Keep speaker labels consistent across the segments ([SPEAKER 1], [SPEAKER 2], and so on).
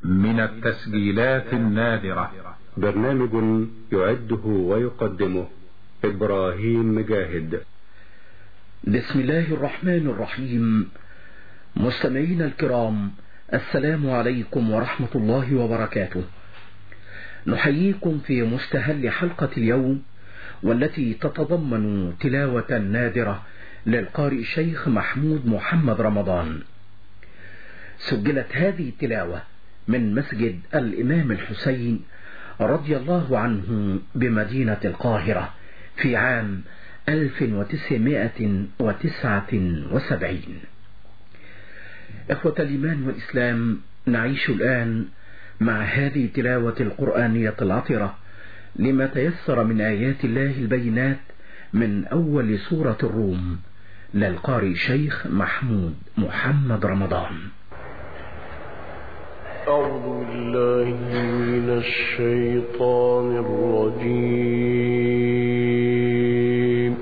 [SPEAKER 1] من التسجيلات النادرة.
[SPEAKER 2] برنامج يعده ويقدمه إبراهيم مجاهد.
[SPEAKER 3] بسم الله الرحمن الرحيم. مستمعينا الكرام، السلام عليكم ورحمة الله وبركاته. نحييكم في مستهل حلقة اليوم، والتي تتضمن تلاوة نادرة للقارئ الشيخ محمود محمد رمضان. سجلت هذه التلاوة من مسجد الإمام الحسين رضي الله عنه بمدينة القاهرة في عام 1979. إخوة الإيمان والإسلام، نعيش الآن مع هذه التلاوة القرآنية العطرة لما تيسر من آيات الله البينات من أول سورة الروم للقارئ الشيخ محمود محمد رمضان.
[SPEAKER 4] أعوذ بالله من الشيطان الرجيم.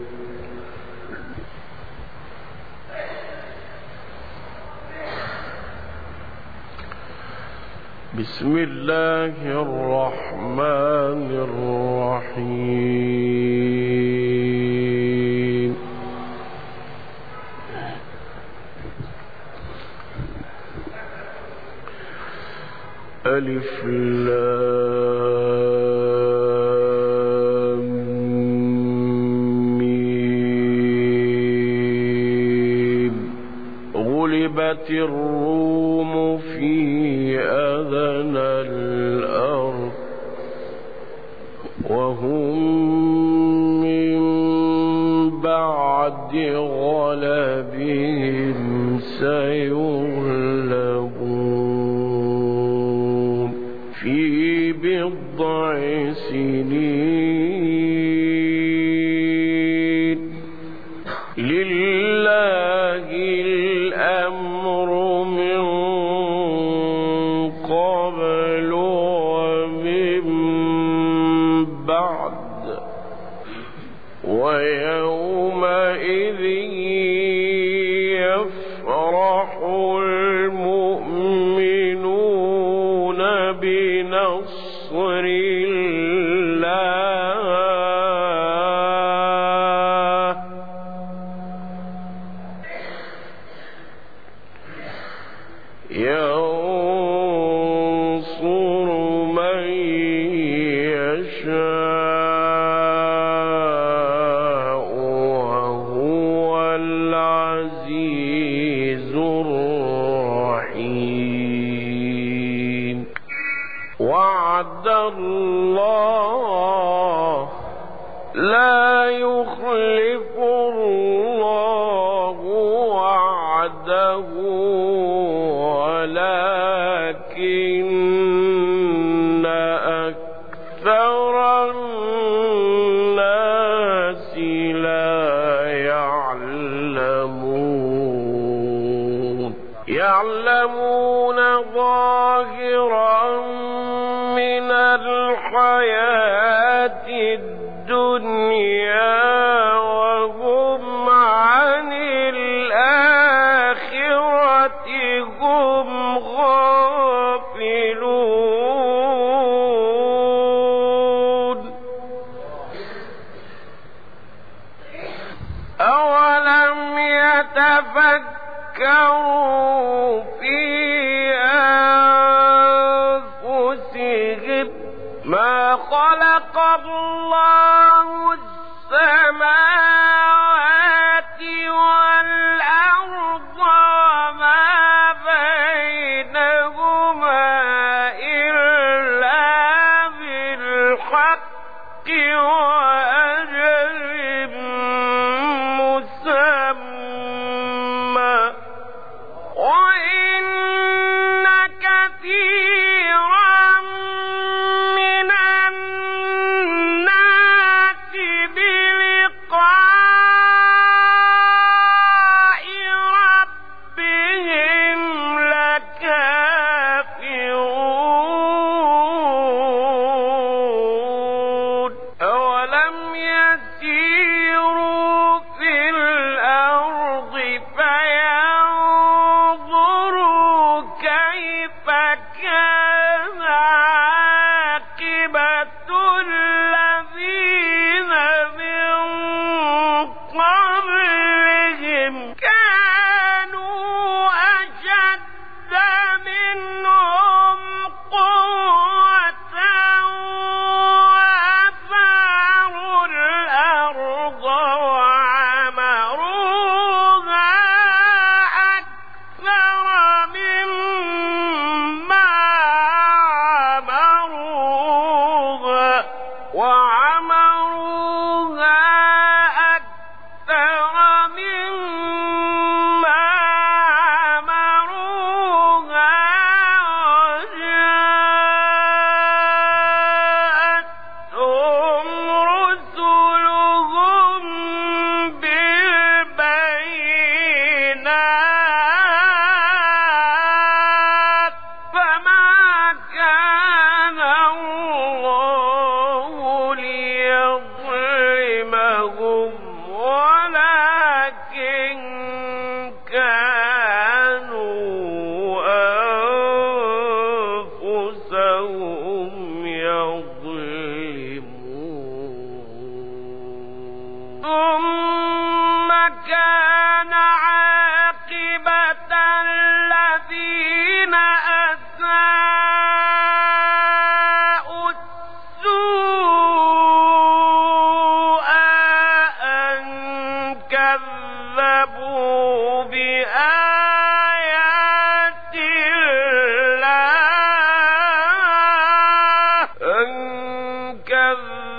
[SPEAKER 4] بسم الله الرحمن الرحيم. ألف لام ميم. غلبت الروم في أذن الأرض وهم من بعد غلبهم سيغلبون في بضع سنين. لله الأمر من قبل ومن بعد، ويومئذ يفرح المؤمنون بنصر الله. ينصر من يشاء وهو العزيز الرحيم. وعد الله لا يخلف الله وعده ولكن أكثر الناس لا يعلمون. يعلمون ظاهرا من الحياة الدنيا وهم عن الآخرة هم غافلون. أولم يتفكروا في أنفسهم ما خلق الله السماوات والأرض وما بينهما إلا بالحق وأجل مسمى، وإن كثيرا من الناس بلقاء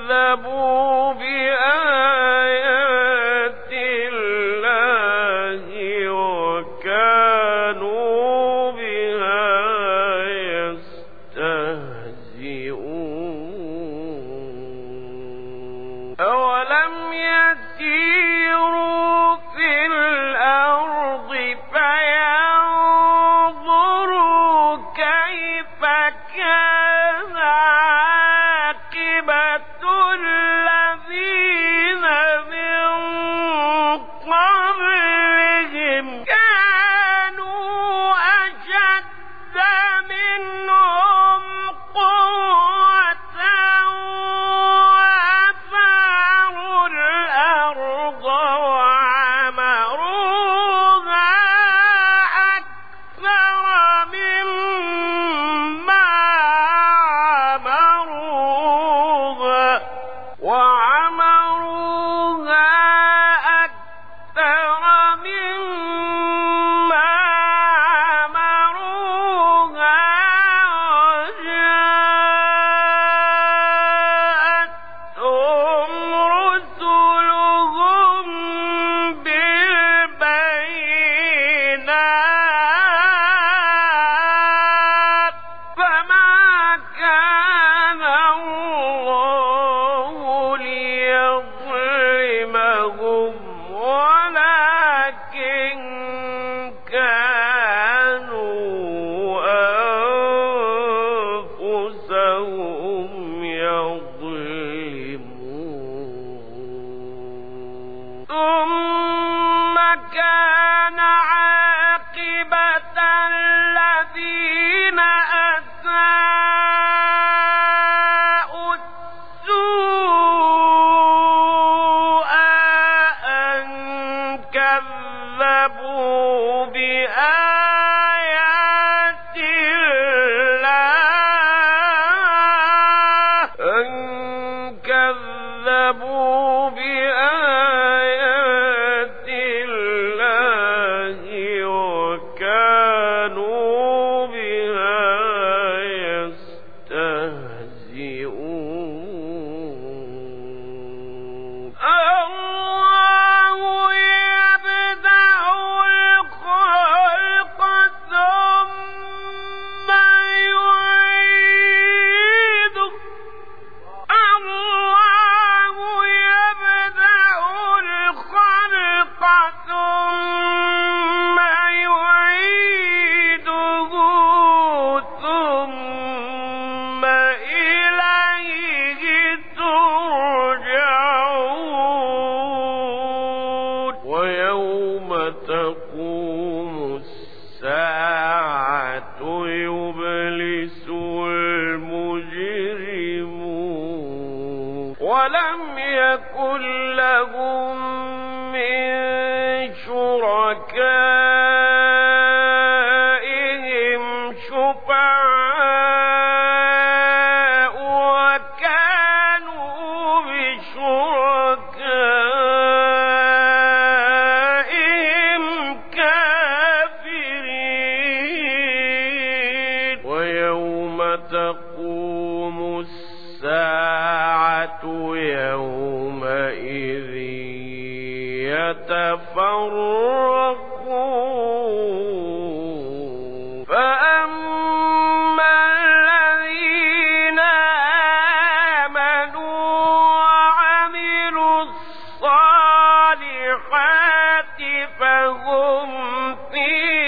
[SPEAKER 4] كذبوا بآيات الله وكانوا بها يستهزئون أولم يسيروا في الأرض فينظروا كيف كان عاقبة الذين من قبلهم كانوا أشد منهم قوة وأثاروا الأرض وعمروها أكثر مما عمروها وجاءتهم رسلهم بالبينات فما كان الله ليظلمهم ولكن كانوا أنفسهم يظلمون ثم كان عاقبة الذين أساءوا السوء أن كذبوا بآيات الله وكانوا بها يستهزئون الله يبدأ الخلق ثم يعيده الله يبدأ الخلق ثم يعيده ثم إليه ترجعون ويوم تقوم الساعة يبلس المجرمون ولم يكن لهم من شركائهم شفعاء وكانوا بشركائهم كافرين ويوم تقوم الساعة يومئذ يتفرقون فأما الذين آمنوا وعملوا الصالحات فهم في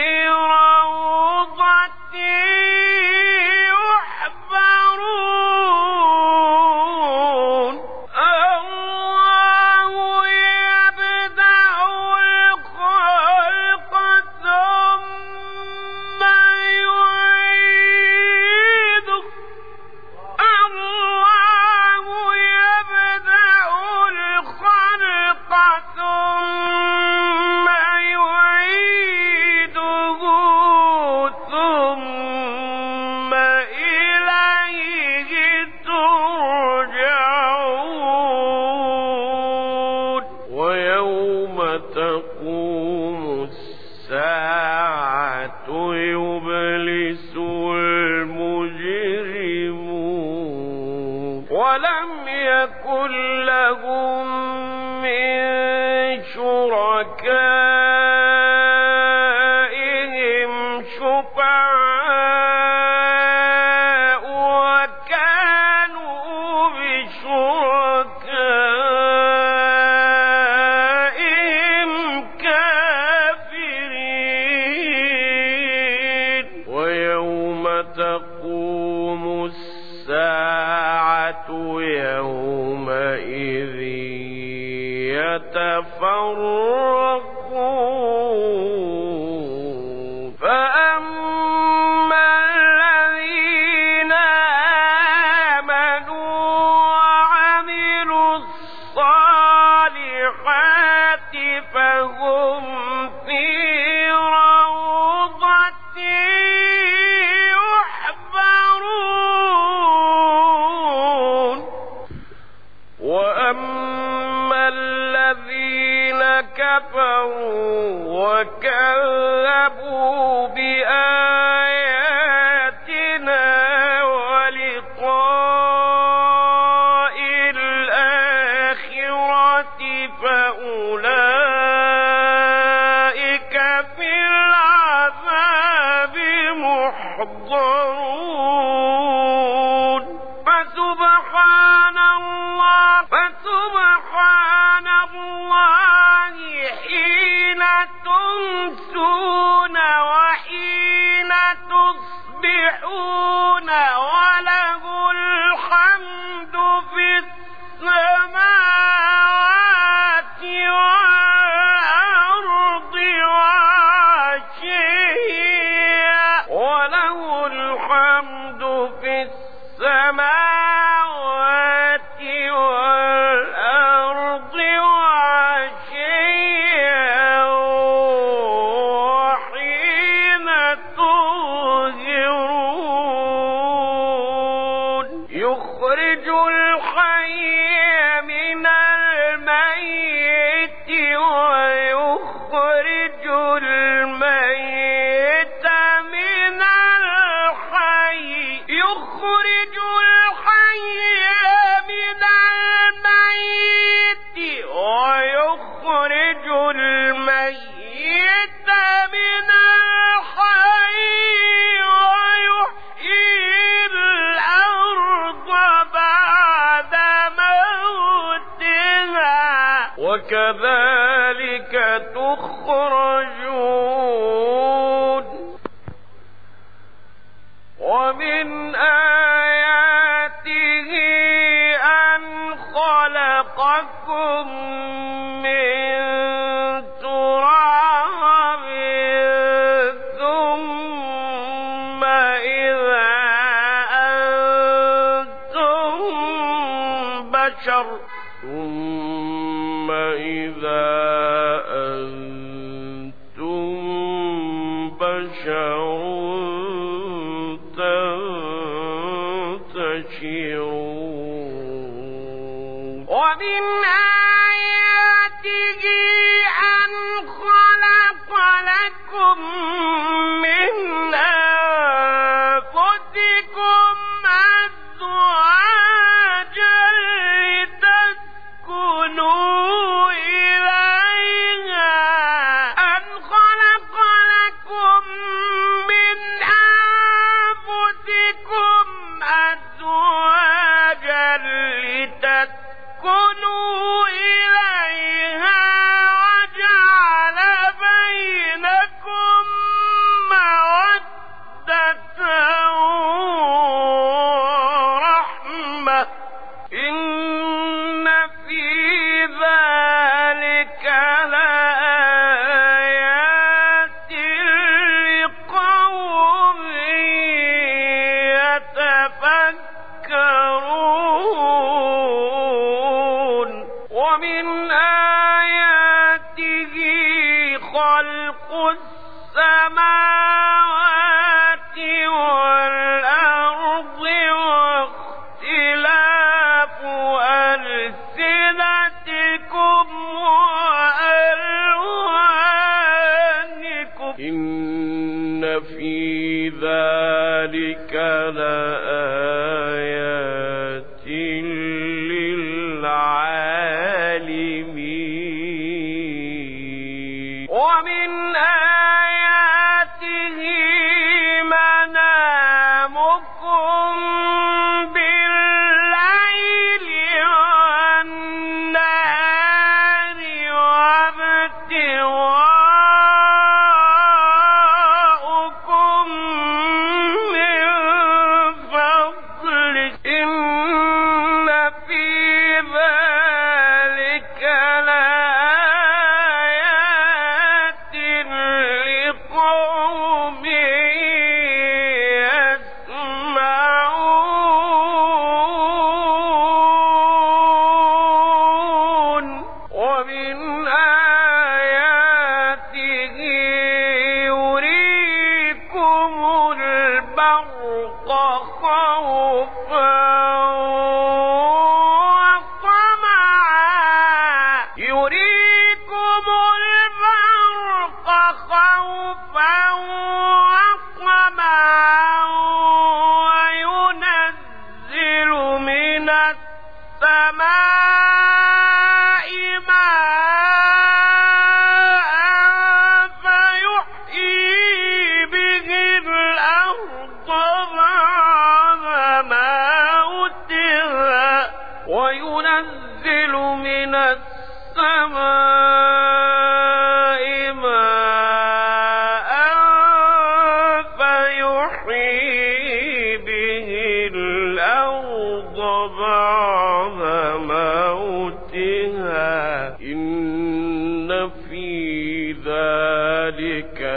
[SPEAKER 4] روضة يحبرون الله يبدأ الخلق ثم يعيده الله يبدأ الخلق ثم يعيده ثم إليه ترجعون ويوم تقوم الساعة يبلس المجرمون ولم يكن لهم من شركائهم شفعاء وكانوا بشركائهم كافرين ويوم تقوم الساعة يومئذ يتفرقون فأما الذين آمنوا وعملوا الصالحات فهم في روضة يحبرون وأما الذين كفروا وكذبوا بآياتنا ولقاء الآخرة فأولئك في العذاب محضرون فسبحان الله حين تمسون وحين تصبحون وله الحمد في السماوات والأرض وعشيا وله الحمد في السماوات والأرض وعشيا وحين تظهرون يخرج الحي من الميت ويخرج الميت من الحي يخرج الحي من الميت ويخرج الميت من الحي ويحيي الأرض بعد موتها وكذلك تخرجون ومن آياته أن خلقكم من تراب ثم إذا أنتم بشر تنتشرون ومن آياته أن خلق لكم من أنفسكم أزواجا لتسكنوا إليها أن خلق لكم من أنفسكم أزواجا لتسكنوا إليها وجعل بينكم مودة ورحمة إن في ذلك لآيات لقوم يتفكرون ومن آياته خلق السماوات والأرض واختلاف ألسنتكم وألوانكم إن في ذلك لآيات للمؤمنين خوفا وطمعا يريكم البرق خوفا وطمعا وينزل من السماء ماء فيحيي به الأرض بعد موتها وينزل من السماء ماء فيحيي به الأرض بعد موتها إن في ذلك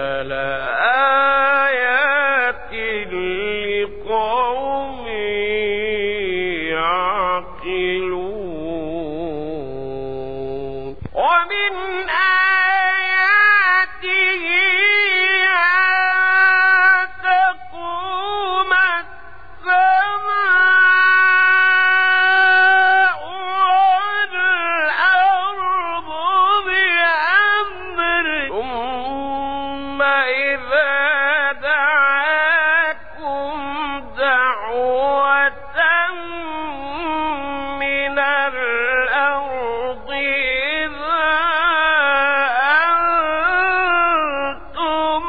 [SPEAKER 4] لآيات لقوم يعقلون ومن آياته أن تقوم السماء والأرض بأمره ثم إذا دعاكم دعوة من الأرض إذا أنتم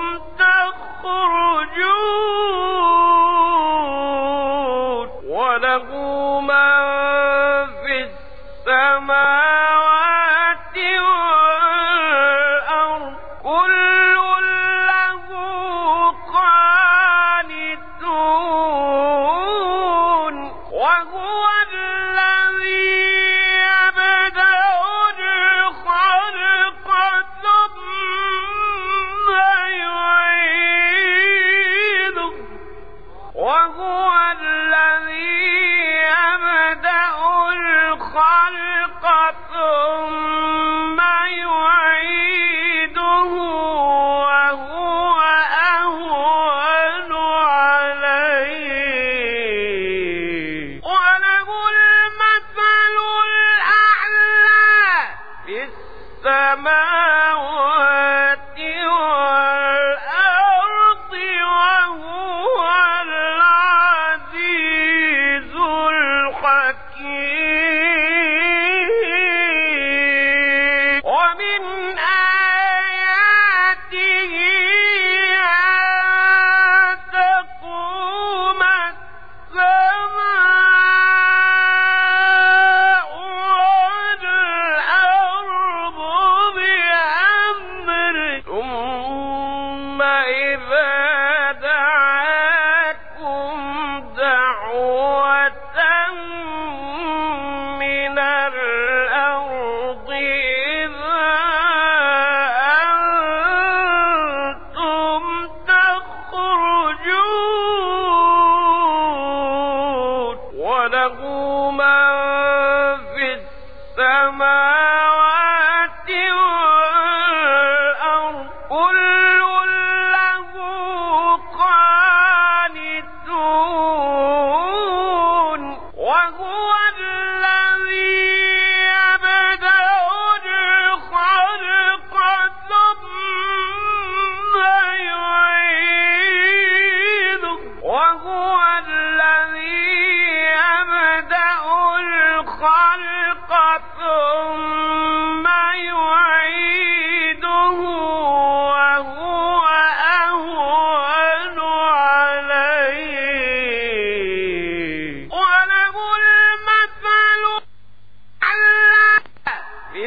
[SPEAKER 4] تخرجون وله من في السماوات والأرض كل له قانتون وهو الذي يبدأ الخلق ثم يعيده وهو الذي يبدأ الخلق ثم يعيده وهو أهون عليه وله المثل الأعلى في السماوات والأرض وهو العزيز الحكيم ومن آياته أن تقوم السماء والأرض بأمره ثم إذا دعاكم دعوة من الأرض إذا أنتم تخرجون وله من في السماوات والأرض كل له قانتون وهو الذي يبدأ الخلق ثم يعيده وهو الذي يبدأ الخلق ثم يعيده وهو أهون عليه وله المثل الأعلى في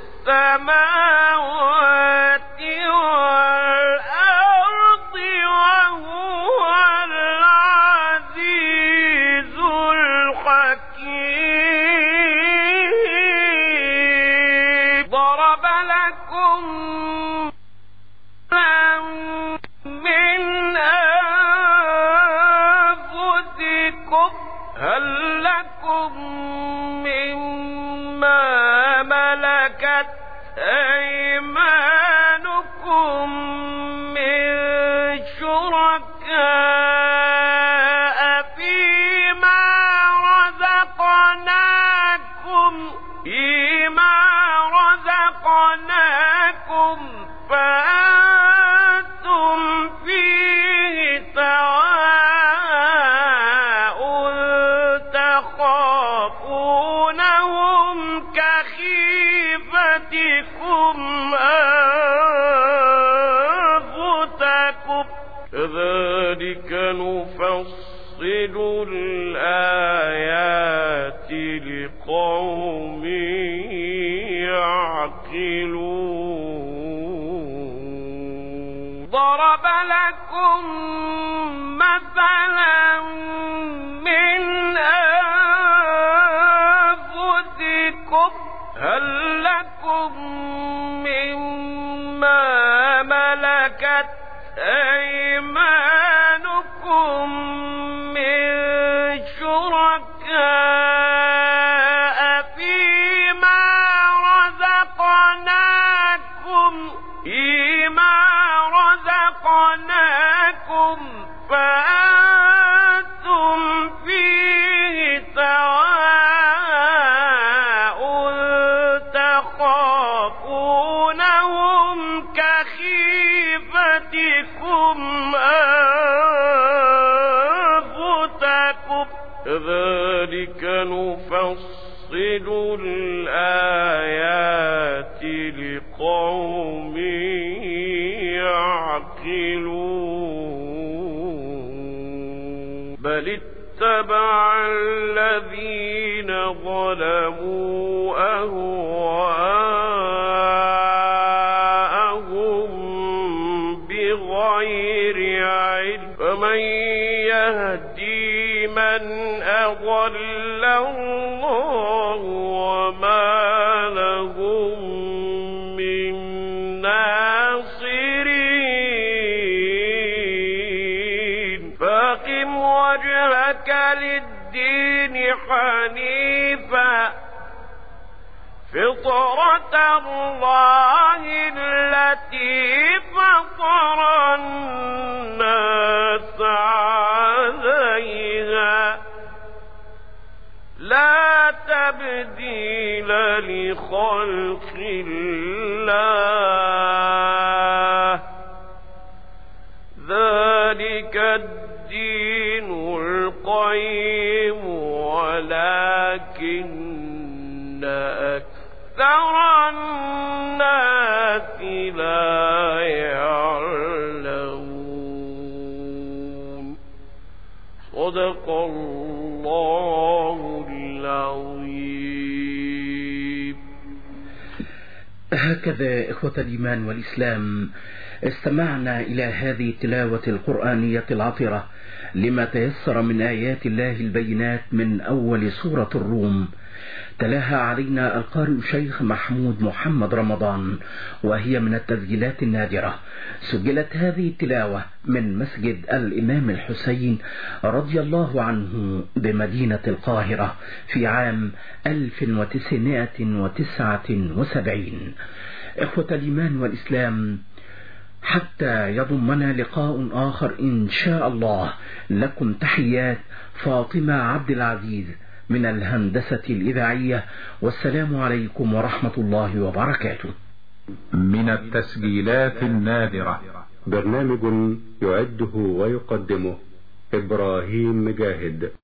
[SPEAKER 4] السماوات والأرض وهو العزيز الحكيم ضرب لكم من أنفسكم هل لكم مما ملكت أيمانكم من شركاء فيما تخافونهم كخيفتكم أنفسكم كذلك نفصل الآيات لقوم يعقلون ضرب لكم مثلا من أنفسكم هل لكم مما ملكت أيمانكم من شركاء فيما رزقناكم فأنتم فيه سواء تخافونهم كخيفتكم أنفسكم كذلك نفصل الآيات لقوم يعقلون بل اتبع الذين ظلموا أهواءهم بغير علم فمن يهدي من أضل الله وما لهم من ناصرين فأقم وجهك للدين حنيفا فطرة الله التي فطر الناس عليها لا تبديل لخلق الله ذلك الدين القيم ولكن أكثر الناس لا يعلمون صدق الله العظيم.
[SPEAKER 3] هكذا إخوة الإيمان والإسلام استمعنا إلى هذه التلاوة القرآنية العطرة لما تيسر من آيات الله البينات من أول سورة الروم. تلاها علينا القارئ شيخ محمود محمد رمضان، وهي من التسجيلات النادرة. سجلت هذه التلاوة من مسجد الإمام الحسين رضي الله عنه بمدينة القاهرة في عام 1979. إخوة الإيمان والإسلام، حتى يضمنا لقاء آخر إن شاء الله، لكم تحيات فاطمة عبد العزيز من الهندسة الإذاعية، والسلام عليكم ورحمة الله وبركاته.
[SPEAKER 1] من التسجيلات النادرة
[SPEAKER 2] برنامج يعده ويقدمه إبراهيم مجاهد.